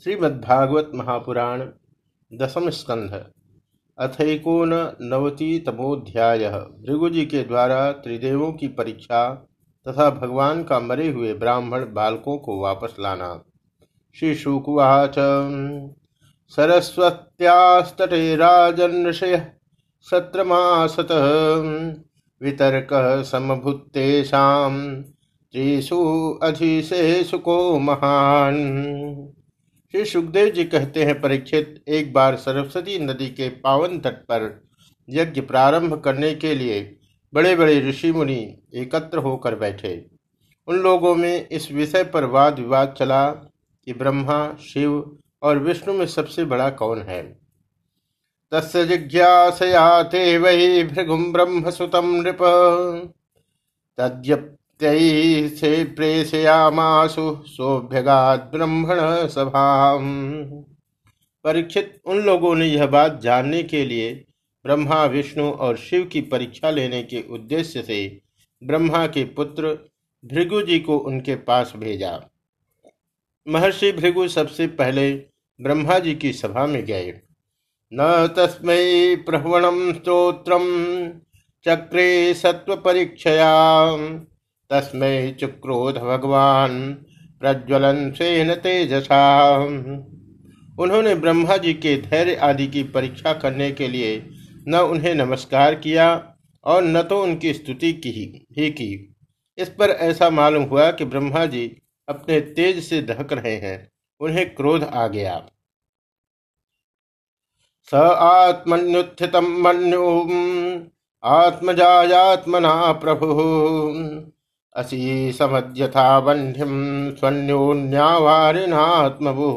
श्रीमद्भागवत महापुराण दशम स्कंध अथैकोननवतितमोऽध्यायः। भृगुजी के द्वारा त्रिदेवों की परीक्षा तथा भगवान का मरे हुए ब्राह्मण बालकों को वापस लाना। श्री शुकवाच सरस्वत्यास्तटे राजन्षयः सत्रमासतः वितर्कः समभूतेषां त्रिषु अधिशेषु को महान्। श्री सुखदेव जी कहते हैं, परीक्षित, एक बार सरस्वती नदी के पावन तट पर यज्ञ प्रारंभ करने के लिए बड़े बड़े ऋषि मुनि एकत्र होकर बैठे। उन लोगों में इस विषय पर वाद विवाद चला कि ब्रह्मा, शिव और विष्णु में सबसे बड़ा कौन है। तस्य जिज्ञासया ते वै भृगुं ब्रह्मसुतं नृप तद्यप्त्यै से प्रेषयामासु सोऽभ्यगात् ब्रह्मण सभाम्। परीक्षित, उन लोगों ने यह बात जानने के लिए ब्रह्मा, विष्णु और शिव की परीक्षा लेने के उद्देश्य से ब्रह्मा के पुत्र भृगु जी को उनके पास भेजा। महर्षि भृगु सबसे पहले ब्रह्मा जी की सभा में गए। न तस्मै प्रहवणं स्तोत्रं चक्रे सत्व परीक्षया तस्मै चुक्रोध भगवान प्रज्वलन सेन तेजसा। उन्होंने ब्रह्मा जी के धैर्य आदि की परीक्षा करने के लिए न उन्हें नमस्कार किया और न तो उनकी स्तुति ही की। इस पर ऐसा मालूम हुआ कि ब्रह्मा जी अपने तेज से दहक रहे हैं। उन्हें क्रोध आ गया। स आत्मन्युत्थितं मन्युम् आत्मजायात्मना प्रभु असि समद्यथा वह्निं स्वन्योन्यावारिणात्मभुः।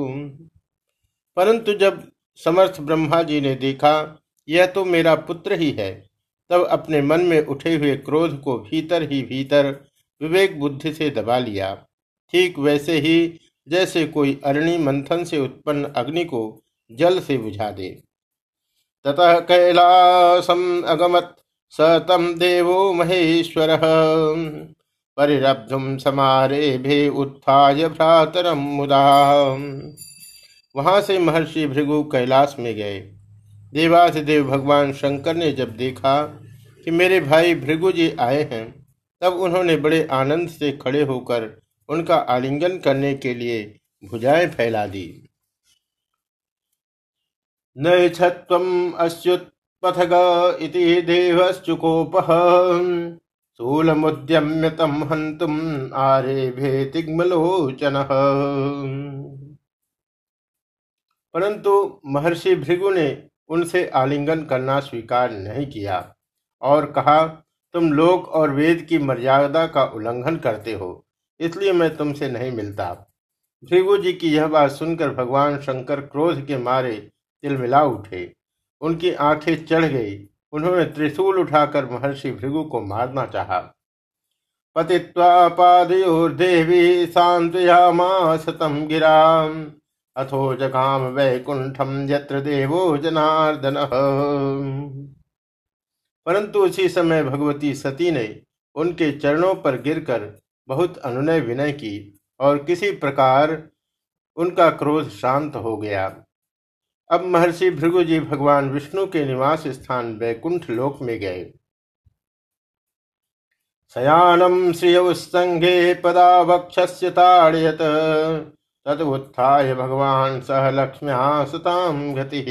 परंतु जब समर्थ ब्रह्मा जी ने देखा यह तो मेरा पुत्र ही है, तब अपने मन में उठे हुए क्रोध को भीतर ही भीतर विवेक बुद्धि से दबा लिया। ठीक वैसे ही जैसे कोई अरणि मंथन से उत्पन्न अग्नि को जल से बुझा दे। ततः कैलासम अगमत् स तम देवो महेश्वरः परिरब्धुम समारेभे उत्थाय भ्रातरम मुदा। वहां से महर्षि भृगु कैलाश में गए। देवाधिदेव भगवान शंकर ने जब देखा कि मेरे भाई भृगु जी आए हैं, तब उन्होंने बड़े आनंद से खड़े होकर उनका आलिंगन करने के लिए भुजाएं फैला दी। नैच्छत्वम् अस्युत्पथग इति देवश्चुकोपः शूलमुद्यम्य तं हन्तुम् आरेभे तिग्मलोचनः। परंतु महर्षि भृगु ने उनसे आलिंगन करना स्वीकार नहीं किया और कहा, तुम लोक और वेद की मर्यादा का उल्लंघन करते हो, इसलिए मैं तुमसे नहीं मिलता। भृगु जी की यह बात सुनकर भगवान शंकर क्रोध के मारे तिलमिला उठे। उनकी आंखें चढ़ गई। उन्होंने त्रिशूल उठाकर महर्षि भृगु को मारना चाहा। पतित्वा पादयोर्देवी सांत्वयामास तं गिराम् अथो जगाम वैकुंठम यत्र देवो जनार्दनः। परंतु उसी समय भगवती सती ने उनके चरणों पर गिरकर बहुत अनुनय विनय की और किसी प्रकार उनका क्रोध शांत हो गया। अब महर्षि भृगु जी भगवान विष्णु के निवास स्थान वैकुंठ लोक में गए। शयानम श्रियौस्संगे पदा वक्षस्य ताड़यत तदुत्थाय भगवान सह लक्ष्म्या सुतां गतिः।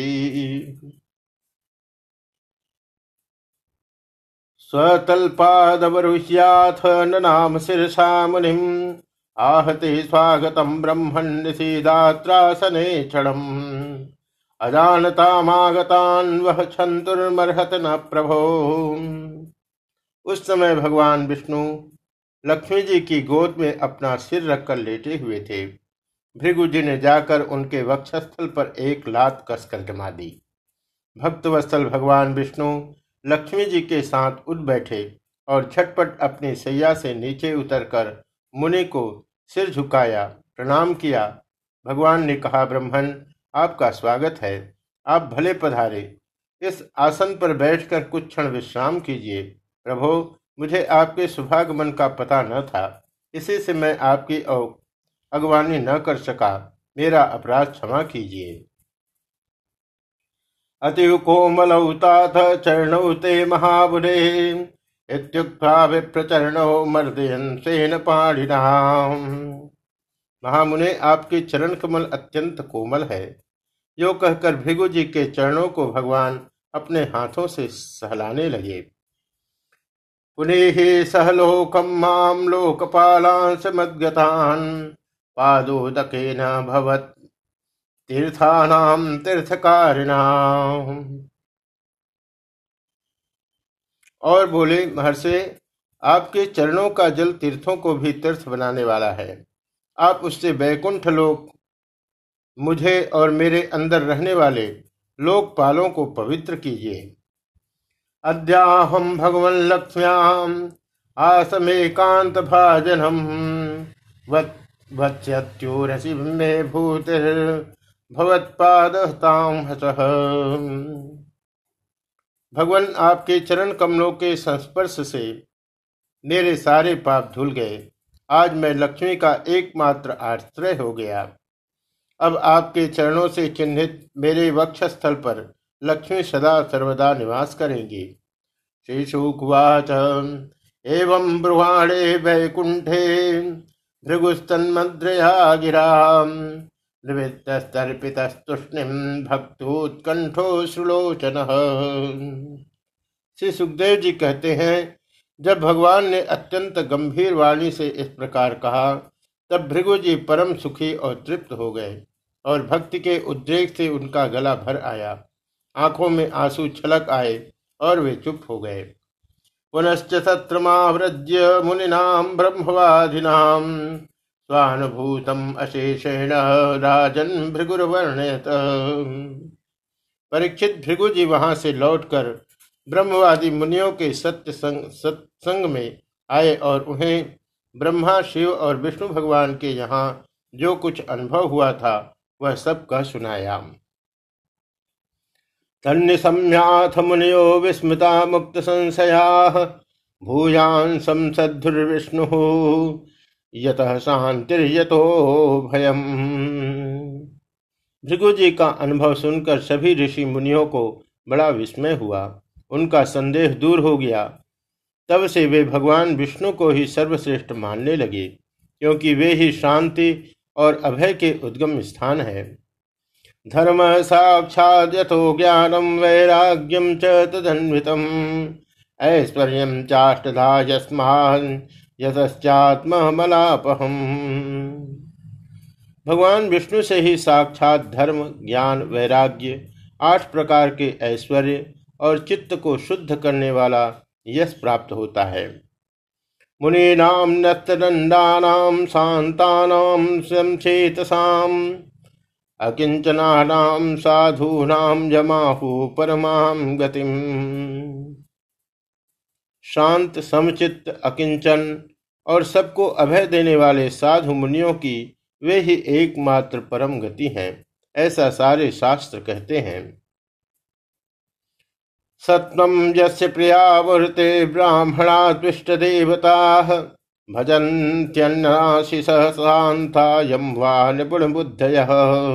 स्वतल्पादवरुह्याथ ननाम शिरसा मुनिम् आहते स्वागतं ब्रह्मन् निषीदात्रासने क्षणम् अजानतामागतान् वह छन्तुर्मर्हत न प्रभो। उस समय भगवान विष्णु लक्ष्मी जी की गोद में अपना सिर रखकर लेटे हुए थे। भृगु जी ने जाकर उनके वक्षस्थल पर एक लात कसकर जमा दी। भक्तवत्सल भगवान विष्णु लक्ष्मी जी के साथ उठ बैठे और झटपट अपनी सैया से नीचे उतरकर मुनि को सिर झुकाया, प्रणाम किया। भगवान ने कहा, ब्रह्मन, आपका स्वागत है। आप भले पधारे। इस आसन पर बैठकर कुछ क्षण विश्राम कीजिए। प्रभो, मुझे आपके शुभागमन का पता न था, इसी से मैं आपकी अगवानी न कर सका। मेरा अपराध क्षमा कीजिए। अतिव कोमलौ तात चरणौ ते महाबुधे इत्युक्त्वा विप्रचरणौ मर्दयन् सेन पाणिना। महामुने, आपके चरण कमल अत्यंत कोमल है। यो कहकर भृगु जी के चरणों को भगवान अपने हाथों से सहलाने लगे। पुनेहि सहलोकम माम लोकपालांस मद्गतान पादोदकेन भवत् तीर्थानाम तीर्थकारिणाम। और बोले, महर्षि, आपके चरणों का जल तीर्थों को भी तीर्थ बनाने वाला है। आप उससे वैकुंठ लोक, मुझे और मेरे अंदर रहने वाले लोकपालों को पवित्र कीजिए। अद्याहम भगवन् लक्ष्म्याम आसमेकांत भाजनम वत्स्यत्योरसि मे भूतिर् भवत्पादहतां हसः। भगवान, आपके चरण कमलों के संस्पर्श से मेरे सारे पाप धुल गए। आज मैं लक्ष्मी का एकमात्र आश्रय हो गया। अब आपके चरणों से चिन्हित मेरे वक्षस्थल पर लक्ष्मी सदा सर्वदा निवास करेंगी। श्री शुकवाच एवं ब्रुवाणे वैकुंठे भृगुस्तन्मद्रया गिरा निवृत्तस्तर्पितस्तुष्णिं भक्तोत्कंठो सुलोचनः। श्री सुखदेव जी कहते हैं, जब भगवान ने अत्यंत गंभीर वाणी से इस प्रकार कहा, तब भृगु जी परम सुखी और तृप्त हो गए और भक्ति के उद्रेक से उनका गला भर आया, आंखों में आंसू छलक आए और वे चुप हो गए। पुनश्च सत्रमाव्रज्य मुनिनां ब्रह्मवादिनां स्वानुभूतम् अशेषेण राजन् भृगुर्वर्णयत। परीक्षित, भृगु जी वहां से लौटकर ब्रह्मवादी मुनियों के सत्संग में आए और उन्हें ब्रह्मा, शिव और विष्णु भगवान के यहाँ जो कुछ अनुभव हुआ था वह सब कह सुनाया। तन्निशम्याथ मुनियो विस्मृता मुक्त संशयाः भूयान् संसद्धुर्विष्णुः यतः शान्तिर्यतो भयम्। भृगु जी का अनुभव सुनकर सभी ऋषि मुनियों को बड़ा विस्मय हुआ। उनका संदेह दूर हो गया। तब से वे भगवान विष्णु को ही सर्वश्रेष्ठ मानने लगे, क्योंकि वे ही शांति और अभय के उद्गम स्थान है। धर्म साक्षात् यतो ज्ञानम वैराग्यम च तदन्वितम ऐश्वर्यं चाष्टधा यस्मात् यतश्चात्ममलापहम्। भगवान विष्णु से ही साक्षात धर्म, ज्ञान, वैराग्य, 8 प्रकार के ऐश्वर्य और चित्त को शुद्ध करने वाला यश प्राप्त होता है। मुनीनां नस्तदण्डानां शान्तानां संचेतसाम् अकिंचनानां साधूनां जमाहु परमां गतिम्। शांत, समचित्त, अकिंचन और सबको अभय देने वाले साधु मुनियों की वे ही एकमात्र परम गति हैं, ऐसा सारे शास्त्र कहते हैं। सत्वं यस्य प्रियावृते ब्राह्मणा तुष्ट देवताः भजन्त्यन्नासि सहसान्ता यं वा निपुण बुद्धयः।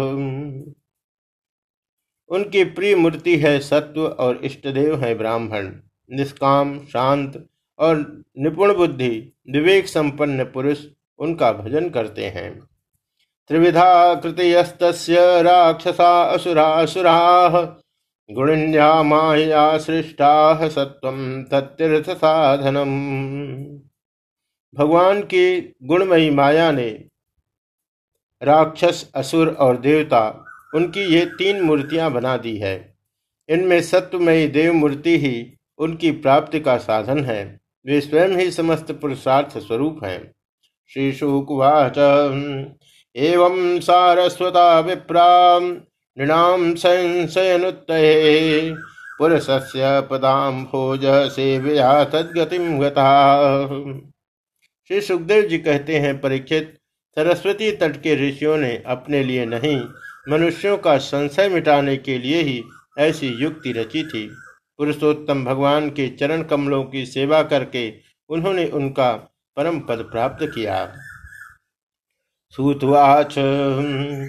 उनकी प्रिय मूर्ति है सत्व और इष्टदेव है ब्राह्मण। निष्काम, शांत और निपुण बुद्धि, विवेक संपन्न पुरुष उनका भजन करते हैं। त्रिविधा कृतयस्तस्य राक्षसा असुराः गुणिन्या माया सृष्टाः सत्वं तत्तीर्थ साधनम्। भगवान की गुणमयी माया ने राक्षस, असुर और देवता, उनकी ये 3 मूर्तियां बना दी है। इनमें सत्वमयी देव मूर्ति ही उनकी प्राप्ति का साधन है। वे स्वयं ही समस्त पुरुषार्थ स्वरूप हैं। श्री शुकवाच एवं सारस्वता विप्रा नृणां संशयनुत्तये पुरुषस्य पदाम्भोज सेवया तद्गतिं गताः। श्री सुखदेव जी कहते हैं, परीक्षित, सरस्वती तट के ऋषियों ने अपने लिए नहीं, मनुष्यों का संशय मिटाने के लिए ही ऐसी युक्ति रची थी। पुरुषोत्तम भगवान के चरण कमलों की सेवा करके उन्होंने उनका परम पद प्राप्त किया। सूतवाच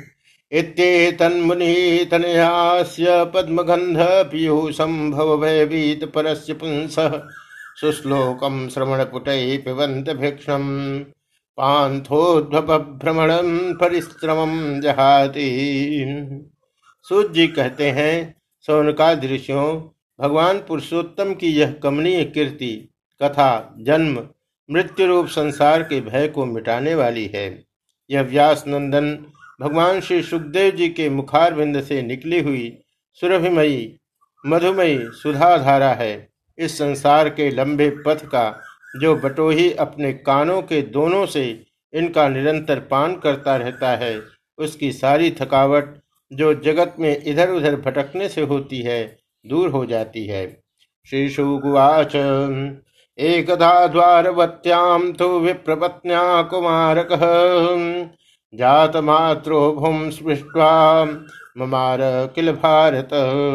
इत्येतन्मुनितनयास्य पद्मगंध पीयूषं भवभयवीत परस्य पुंसः सुश्लोकं श्रवणपुटैः पिबन्त भिक्षणं पान्थोद्भ्रमणं परिश्रमं जहाति। सूत जी कहते हैं, शौनकादि ऋषियों, भगवान पुरुषोत्तम की यह कमनीय कीर्ति कथा जन्म मृत्यु रूप संसार के भय को मिटाने वाली है। यह व्यास नंदन भगवान श्री सुखदेव जी के मुखारविंद से निकली हुई सुरभिमयी मधुमयी सुधाधारा है। इस संसार के लंबे पथ का जो बटोही अपने कानों के दोनों से इनका निरंतर पान करता रहता है, उसकी सारी थकावट जो जगत में इधर उधर भटकने से होती है दूर हो जाती है। श्री शुकुवाच एकदा द्वारवत्यां तो विप्रपत्न्या कुमारकः जातमात्रो भूम स्पृष्ट्वा ममार किल भारत।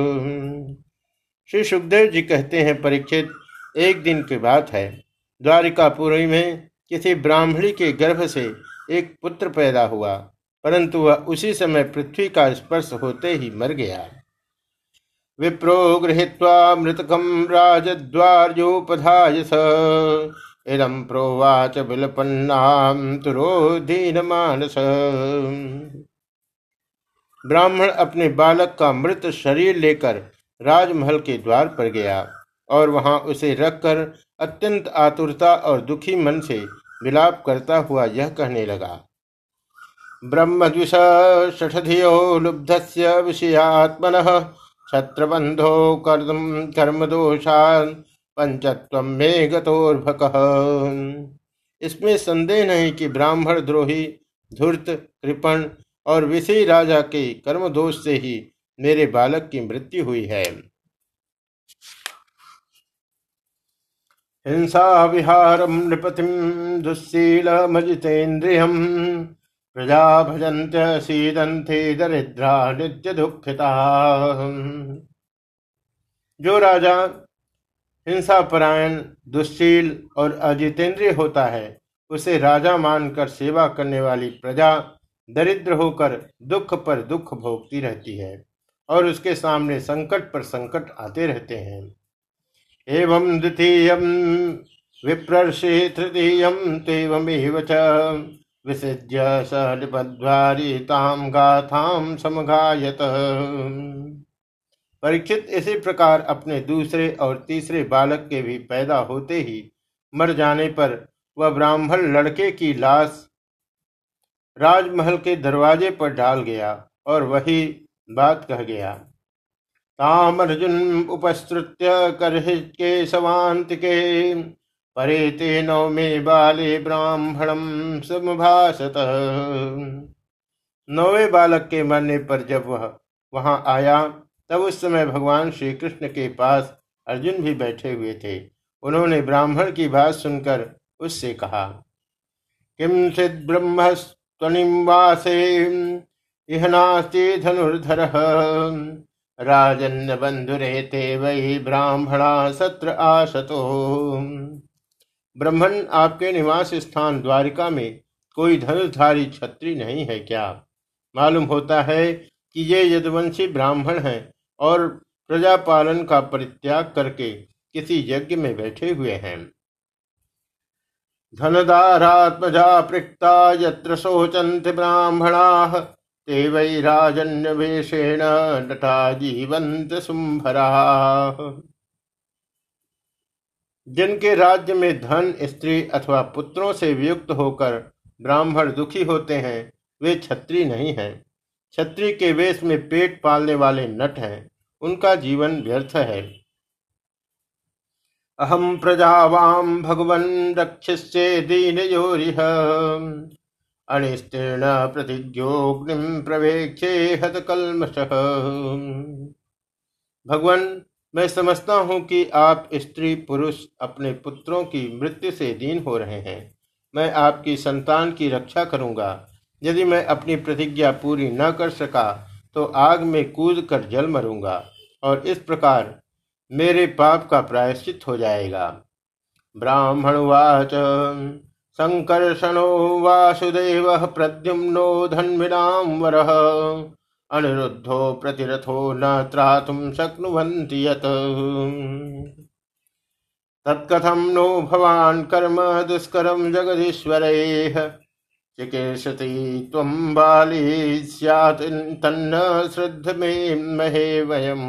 श्री सुखदेव जी कहते हैं, परीक्षित, एक दिन की बात है, द्वारिकापुरी में किसी ब्राह्मणी के गर्भ से एक पुत्र पैदा हुआ, परंतु वह उसी समय पृथ्वी का स्पर्श होते ही मर गया। विप्रो गृहीत्वा मृतकं राजद्वार्योपधाय स इदं प्रोवाच विलपन्नां तुरोधीनमानस। ब्राह्मण अपने बालक का मृत शरीर लेकर राजमहल के द्वार पर गया और वहां उसे रखकर अत्यंत आतुरता और दुखी मन से विलाप करता हुआ यह कहने लगा, ब्रह्मद्विष षठधियो लुब्धस्य विषयात्मनः छत्रबंधो कर्मदोषान् पंचत्वं मे गतोर्भकः। इसमें संदेह नहीं कि ब्राह्मण द्रोही धूर्त कृपण और विषयी राजा के कर्मदोष से ही मेरे बालक की मृत्यु हुई है। हिंसा विहारम नृपतिम दुस्शीलमजितेन्द्रियम् प्रजा भजन्त्य सीदन्ते दरिद्रा नित्य दुःखिता। जो राजा हिंसापरायण दुश्शील और अजितेंद्रिय होता है, उसे राजा मानकर सेवा करने वाली प्रजा दरिद्र होकर दुख पर दुख भोगती रहती है और उसके सामने संकट पर संकट आते रहते हैं। एवं द्वितीयं विप्रर्षि तृतीयं तेवमेव च विसृज्य स निबद्धारी ताम गाथाम समगायत। परीक्षित, इसी प्रकार अपने दूसरे और तीसरे बालक के भी पैदा होते ही मर जाने पर वह ब्राह्मण लड़के की लाश राजमहल के दरवाजे पर डाल गया और वही बात कह गया। ताम अर्जुन उपस्तृत्य करहिके सवांतिके परेते नवमे बाले ब्राह्मणम समभासत। नौवे बालक के मरने पर जब वह वहां आया, तब उस समय भगवान श्री कृष्ण के पास अर्जुन भी बैठे हुए थे। उन्होंने ब्राह्मण की बात सुनकर उससे कहा, किम सिद्ध ब्रह्म त्वनिम वासे इह नास्ति धनुर्धरः राजन्य बंधुरेते वै ब्राह्मणा सत्र आशतो। ब्राह्मण, आपके निवास स्थान द्वारिका में कोई धनुर्धारी छत्री नहीं है क्या? मालूम होता है कि ये यदुवंशी ब्राह्मण हैं और प्रजा पालन का परित्याग करके किसी यज्ञ में बैठे हुए हैं। धनदारात्मजा पृक्ता यत्र शोचन्ति ब्राह्मणाः ते वै राजन्यवेशेण नटा जीवन्त शुंभराः। जिनके राज्य में धन, स्त्री अथवा पुत्रों से वियुक्त होकर ब्राह्मण दुखी होते हैं, वे क्षत्रिय नहीं हैं। क्षत्रिय के वेश में पेट पालने वाले नट हैं, उनका जीवन व्यर्थ है। अहम प्रजावाम भगवन् रक्षिष्ये दीनयोरिह अनिस्तीर्ण प्रतिज्ञोग्निम प्रवेक्षे हत कल्मषः। भगवान, मैं समझता हूँ कि आप स्त्री पुरुष अपने पुत्रों की मृत्यु से दीन हो रहे हैं। मैं आपकी संतान की रक्षा करूँगा। यदि मैं अपनी प्रतिज्ञा पूरी न कर सका तो आग में कूद कर जल मरूंगा और इस प्रकार मेरे पाप का प्रायश्चित हो जाएगा। ब्राह्मणवाच संकर्षणो वासुदेवः प्रद्युम्नो धन्विनां अनिरुद्धो प्रतिरथो न त्रातुं शक्नुवन्ति यत् तत्कथं नो भवान् कर्म दुष्करं जगदीश्वरैः चिकीर्षति त्वं बाली स्यात् तन्न श्रद्ध मे महे वयम्।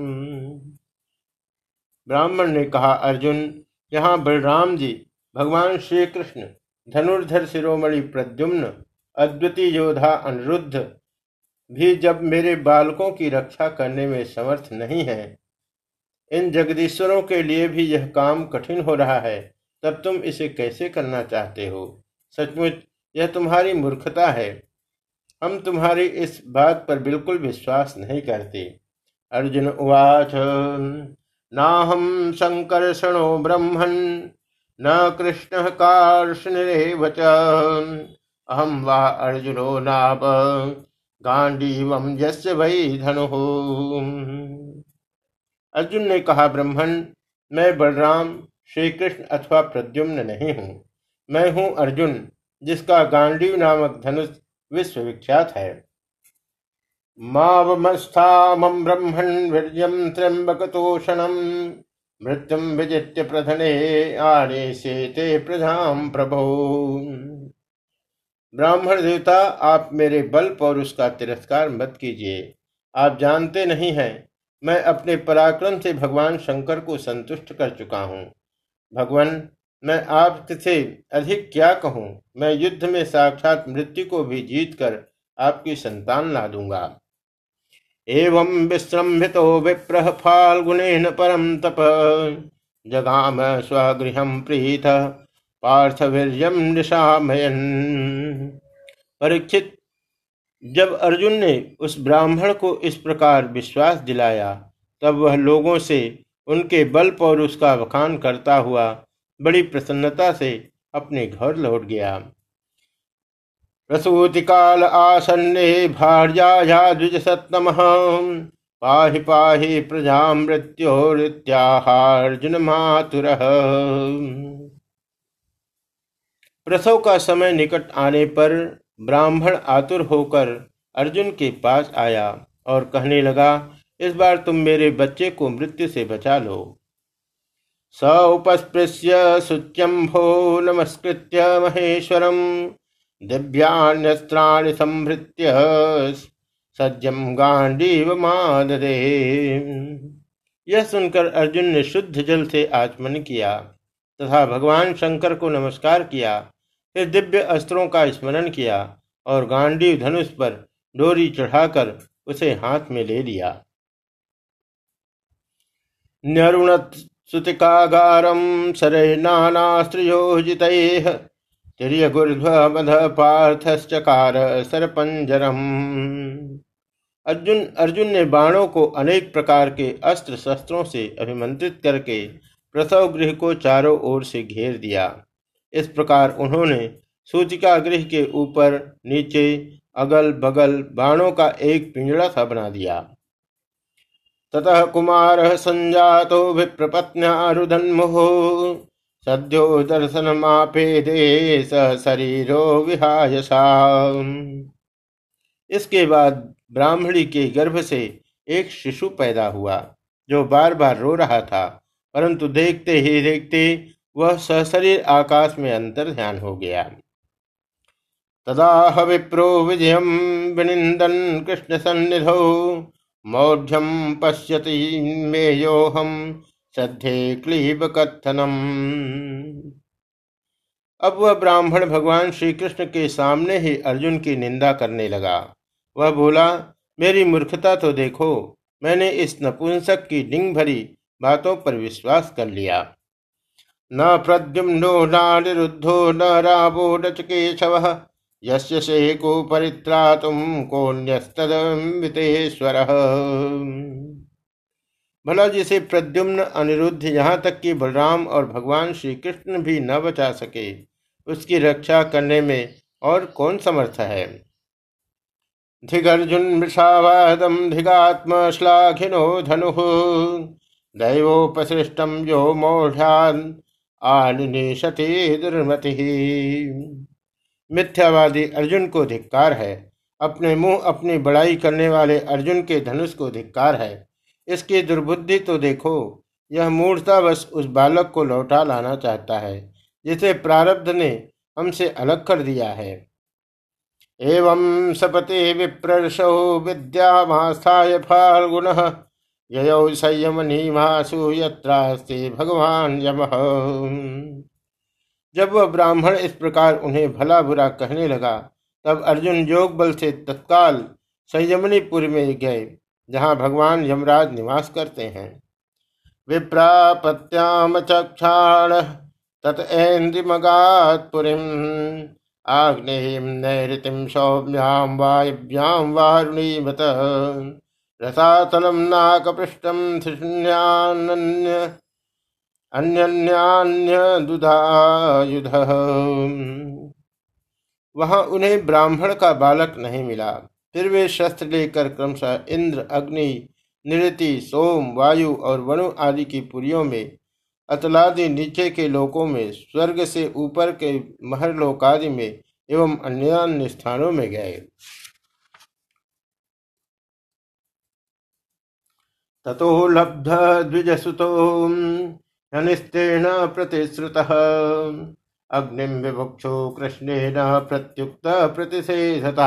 ब्राह्मण ने कहा, अर्जुन, यहाँ बलराम जी, भगवान श्री कृष्ण, धनुर्धर शिरोमणि प्रद्युम्न, अद्वितीय योद्धा अनिरुद्ध भी जब मेरे बालकों की रक्षा करने में समर्थ नहीं है, इन जगदीश्वरों के लिए भी यह काम कठिन हो रहा है, तब तुम इसे कैसे करना चाहते हो? सचमुच यह तुम्हारी मूर्खता है। हम तुम्हारी इस बात पर बिल्कुल विश्वास नहीं करते। अर्जुन उवाच नाहं संकर्षणो ब्रह्मन् न कृष्णः कार्ष्णिरेव च अहं वा अर्जुनो नाप गांडीवं यस्य वै धनुः। अर्जुन ने कहा, ब्रह्मन, मैं बलराम, श्री कृष्ण अथवा प्रद्युम्न नहीं हूँ। मैं हूँ अर्जुन, जिसका गांडीव नामक धनुष विश्वविख्यात है। मावमस्थामं ब्रह्मन् वीर्यं त्र्यंबकतोषणं मृत्युं विजित्य प्रधने आनेशेते प्रजां प्रभो। ब्राह्मण देवता, आप मेरे बल पौरुष का तिरस्कार मत कीजिए। आप जानते नहीं हैं, मैं अपने पराक्रम से भगवान शंकर को संतुष्ट कर चुका हूँ। भगवान, मैं आपसे अधिक क्या कहूँ? मैं युद्ध में साक्षात मृत्यु को भी जीतकर आपकी संतान ला दूंगा। एवं विश्रम्भितो विप्रः फाल्गुनेन परम तप जगाम स्वगृहं प्रीतः पार्थवीर्यं निशामयन्। परीक्षित, जब अर्जुन ने उस ब्राह्मण को इस प्रकार विश्वास दिलाया, तब वह लोगों से उनके बल पौरुष का बखान करता हुआ बड़ी प्रसन्नता से अपने घर लौट गया। प्रसूति काल आसन्ने भार्याया द्विजसत्तमः पाहि पाहि प्रजा मृत्योरित्याहार्जुन मातुरः। प्रसव का समय निकट आने पर ब्राह्मण आतुर होकर अर्जुन के पास आया और कहने लगा, इस बार तुम मेरे बच्चे को मृत्यु से बचा लो। स उपस्पृश्य शुच्यंभो नमस्कृत्य महेश्वरम दिव्यान्यस्त्राणि संभृत्य सज्जम गांडीवमाददे। यह सुनकर अर्जुन ने शुद्ध जल से आचमन किया तथा भगवान शंकर को नमस्कार किया। फिर दिव्य अस्त्रों का स्मरण किया और गांडीव धनुष पर डोरी चढ़ाकर उसे हाथ में ले लिया। न्यरुणत सुतिकागारं शरैर्नानास्त्रयोजितैः तिर्यगुर्ध्वमध पार्थश्चकार सरपंजरम्। अर्जुन ने बाणों को अनेक प्रकार के अस्त्र शस्त्रों से अभिमंत्रित करके प्रसव गृह को चारों ओर से घेर दिया। इस प्रकार उन्होंने सूतिका गृह के ऊपर नीचे अगल बगल बाणों का एक पिंजड़ा सा बना दिया। ततः कुमारः संजातो विप्रपत्न्या रुदन्मुहुः सद्यो दर्शनमापेदे स शरीरो विहायसा। इसके बाद ब्राह्मणी के गर्भ से एक शिशु पैदा हुआ जो बार बार रो रहा था, परंतु देखते ही देखते वह सशरीर आकाश में अंतर्ध्यान हो गया। तदाह विप्रो विजयं विनिन्दन् कृष्ण सन्निधौ मौढ्यं पश्यति मेयोहं सद्धे क्लीब कथनम। अब वह ब्राह्मण भगवान श्री कृष्ण के सामने ही अर्जुन की निंदा करने लगा। वह बोला, मेरी मूर्खता तो देखो, मैंने इस नपुंसक की डिंग भरी बातों पर विश्वास कर लिया। न प्रद्युम्नो नानिरुद्धो न रावो न च केशवः यस्य शेको परित्रातुं कोऽन्यस्तदम्बितेश्वरः। भला जिसे प्रद्युम्न, अनिरुद्ध, यहाँ तक कि बलराम और भगवान श्री कृष्ण भी न बचा सके, उसकी रक्षा करने में और कौन समर्थ है। धिगर्जुन मृषावादम धिगात्म श्लाघिनो धनुः दैवोपसृष्टम यो मौढ़ान् आनिनेशते दुर्मति। मिथ्यावादी अर्जुन को धिक्कार है। अपने मुंह अपनी बड़ाई करने वाले अर्जुन के धनुष को धिक्कार है। इसकी दुर्बुद्धि तो देखो। यह मूर्खतावश उस बालक को लौटा लाना चाहता है जिसे प्रारब्ध ने हमसे अलग कर दिया है। एवं सपते विप्रर्षौ विद्यामास्थाय फाल्गुनः ययौ संयमनीमासु यत्रास्ते भगवान यमः। जब वह ब्राह्मण इस प्रकार उन्हें भला बुरा कहने लगा, तब अर्जुन योग बल से तत्काल संयमनीपुर में गए, जहाँ भगवान यमराज निवास करते हैं। विप्रापत्याम चक्षाण ततएन्द्रिमगात् पुरीम् आग्नेयीं नैऋतिं सौम्यां वायव्यां वारुणीमत रसातलं नाकपृष्ठं धृष्ण्यान्य अन्यन्यान्यदुधायुधः। वहां उन्हें ब्राह्मण का बालक नहीं मिला। फिर वे शस्त्र लेकर क्रमशः इंद्र, अग्नि, निरति, सोम, वायु और वनु आदि की पुरियों में, अतलादि नीचे के लोकों में, स्वर्ग से ऊपर के महरलोक आदि में एवं अन्य अन्य स्थानों में गए। ततो लब्ध द्विजसुतो हनिस्तेन प्रतिश्रुतः अग्निं विभुक्षो कृष्णेन प्रत्युक्त प्रतिषेधता।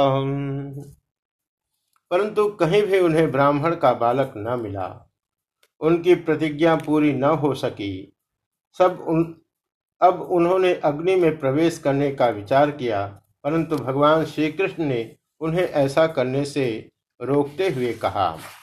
परंतु कहीं भी उन्हें ब्राह्मण का बालक न मिला। उनकी प्रतिज्ञा पूरी न हो सकी। अब उन्होंने अग्नि में प्रवेश करने का विचार किया, परंतु भगवान श्री कृष्ण ने उन्हें ऐसा करने से रोकते हुए कहा।